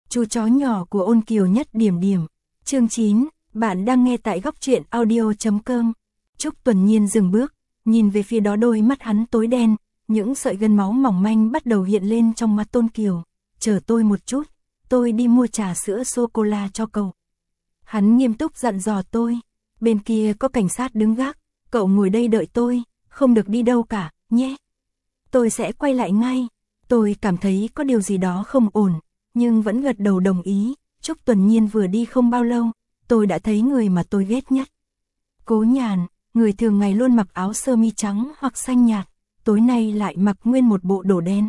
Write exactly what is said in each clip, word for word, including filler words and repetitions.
Chú chó nhỏ của Ôn Kiều nhất điểm điểm. Chương chín, bạn đang nghe tại góc truyện audio chấm com. Trúc Tuần Nhiên dừng bước, nhìn về phía đó, đôi mắt hắn tối đen, những sợi gân máu mỏng manh bắt đầu hiện lên trong mắt Tôn Kiều. Chờ tôi một chút, tôi đi mua trà sữa sô-cô-la cho cậu. Hắn nghiêm túc dặn dò tôi, bên kia có cảnh sát đứng gác, cậu ngồi đây đợi tôi, không được đi đâu cả, nhé. Tôi sẽ quay lại ngay. Tôi cảm thấy có điều gì đó không ổn, nhưng vẫn gật đầu đồng ý. Trúc Tuần Nhiên vừa đi không bao lâu, tôi đã thấy người mà tôi ghét nhất. Cố Nhàn, người thường ngày luôn mặc áo sơ mi trắng hoặc xanh nhạt, tối nay lại mặc nguyên một bộ đồ đen.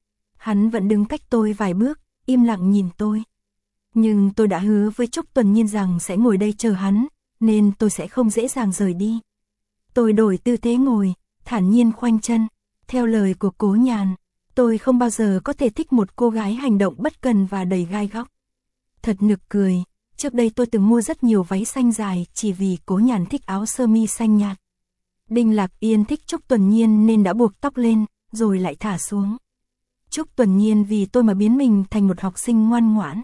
Hắn vẫn đứng cách tôi vài bước, im lặng nhìn tôi. Nhưng tôi đã hứa với Trúc Tuần Nhiên rằng sẽ ngồi đây chờ hắn, nên tôi sẽ không dễ dàng rời đi. Tôi đổi tư thế ngồi, thản nhiên khoanh chân. Theo lời của Cố Nhàn, tôi không bao giờ có thể thích một cô gái hành động bất cần và đầy gai góc. Thật nực cười, trước đây tôi từng mua rất nhiều váy xanh dài chỉ vì Cố Nhàn thích áo sơ mi xanh nhạt. Đinh Lạc Yên thích Trúc Tuần Nhiên nên đã buộc tóc lên, rồi lại thả xuống. Trúc Tuần Nhiên vì tôi mà biến mình thành một học sinh ngoan ngoãn.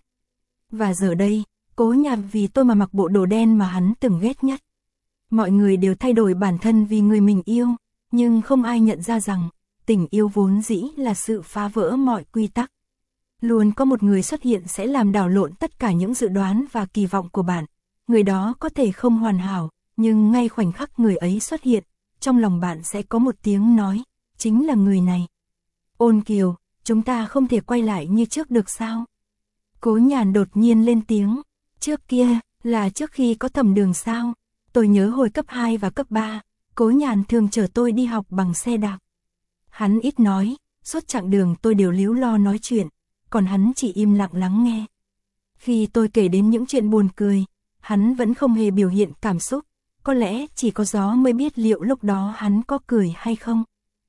Và giờ đây, Cố Nhàn vì tôi mà mặc bộ đồ đen mà hắn từng ghét nhất. Mọi người đều thay đổi bản thân vì người mình yêu, nhưng không ai nhận ra rằng tình yêu vốn dĩ là sự phá vỡ mọi quy tắc. Luôn có một người xuất hiện sẽ làm đảo lộn tất cả những dự đoán và kỳ vọng của bạn. Người đó có thể không hoàn hảo, nhưng ngay khoảnh khắc người ấy xuất hiện, trong lòng bạn sẽ có một tiếng nói, chính là người này. Ôn Kiều, chúng ta không thể quay lại như trước được sao? Cố Nhàn đột nhiên lên tiếng, trước kia, là trước khi có Thẩm Đường sao? Tôi nhớ hồi cấp hai và cấp ba, Cố Nhàn thường chở tôi đi học bằng xe đạp. Hắn ít nói, suốt chặng đường tôi đều líu lo nói chuyện, còn hắn chỉ im lặng lắng nghe. Khi tôi kể đến những chuyện buồn cười, hắn vẫn không hề biểu hiện cảm xúc, có lẽ chỉ có gió mới biết liệu lúc đó hắn có cười hay không.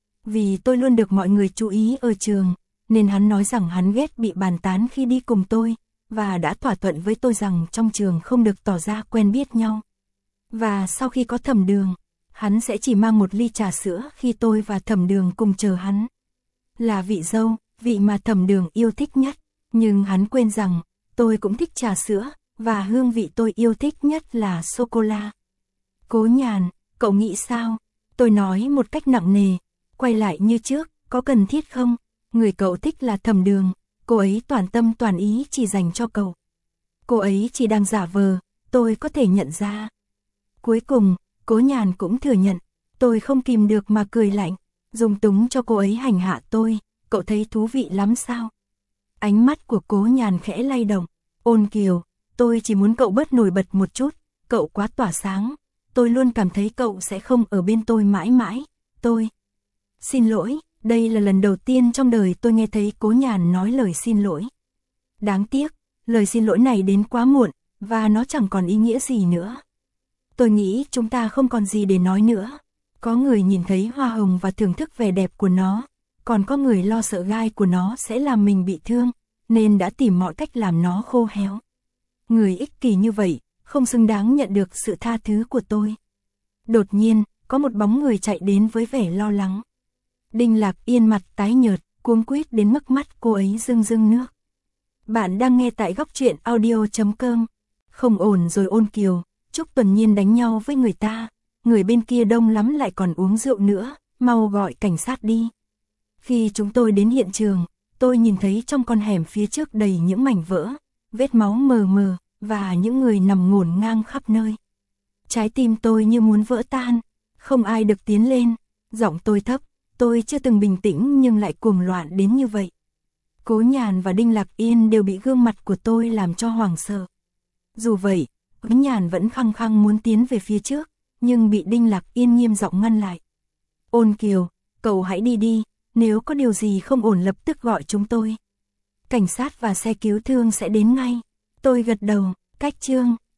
Vì tôi luôn được mọi người chú ý ở trường, nên hắn nói rằng hắn ghét bị bàn tán khi đi cùng tôi, và đã thỏa thuận với tôi rằng trong trường không được tỏ ra quen biết nhau. Và sau khi có Thẩm Đường, hắn sẽ chỉ mang một ly trà sữa khi tôi và Thẩm Đường cùng chờ hắn. Là vị dâu, vị mà Thẩm Đường yêu thích nhất, nhưng hắn quên rằng tôi cũng thích trà sữa, và hương vị tôi yêu thích nhất là sô-cô-la. Cố Nhàn, cậu nghĩ sao? Tôi nói một cách nặng nề, quay lại như trước, có cần thiết không? Người cậu thích là Thẩm Đường, cô ấy toàn tâm toàn ý chỉ dành cho cậu. Cô ấy chỉ đang giả vờ, tôi có thể nhận ra. Cuối cùng, Cố Nhàn cũng thừa nhận, tôi không kìm được mà cười lạnh, dung túng cho cô ấy hành hạ tôi, cậu thấy thú vị lắm sao? Ánh mắt của Cố Nhàn khẽ lay động, Ôn Kiều, tôi chỉ muốn cậu bớt nổi bật một chút, cậu quá tỏa sáng, tôi luôn cảm thấy cậu sẽ không ở bên tôi mãi mãi, tôi. Xin lỗi, đây là lần đầu tiên trong đời tôi nghe thấy Cố Nhàn nói lời xin lỗi. Đáng tiếc, lời xin lỗi này đến quá muộn, và nó chẳng còn ý nghĩa gì nữa. Tôi nghĩ chúng ta không còn gì để nói nữa. Có người nhìn thấy hoa hồng và thưởng thức vẻ đẹp của nó, còn có người lo sợ gai của nó sẽ làm mình bị thương, nên đã tìm mọi cách làm nó khô héo. Người ích kỷ như vậy, không xứng đáng nhận được sự tha thứ của tôi. Đột nhiên, có một bóng người chạy đến với vẻ lo lắng. Đinh Lạc Yên mặt tái nhợt, cuống quýt đến mức mắt cô ấy rưng rưng nước. Bạn đang nghe tại góc truyện audio chấm com. Không ổn rồi Ôn Kiều, Trúc Tuần Nhiên đánh nhau với người ta, người bên kia đông lắm lại còn uống rượu nữa, mau gọi cảnh sát đi. Khi chúng tôi đến hiện trường, tôi nhìn thấy trong con hẻm phía trước đầy những mảnh vỡ, vết máu mờ mờ, và những người nằm ngổn ngang khắp nơi. Trái tim tôi như muốn vỡ tan, không ai được tiến lên, giọng tôi thấp, tôi chưa từng bình tĩnh nhưng lại cuồng loạn đến như vậy. Cố Nhàn và Đinh Lạc Yên đều bị gương mặt của tôi làm cho hoảng sợ. Dù vậy, Cố Nhàn vẫn khăng khăng muốn tiến về phía trước, nhưng bị Đinh Lạc Yên nghiêm giọng ngăn lại. Ôn Kiều, cậu hãy đi đi, nếu có điều gì không ổn lập tức gọi chúng tôi. Cảnh sát và xe cứu thương sẽ đến ngay. Tôi gật đầu, cách chương.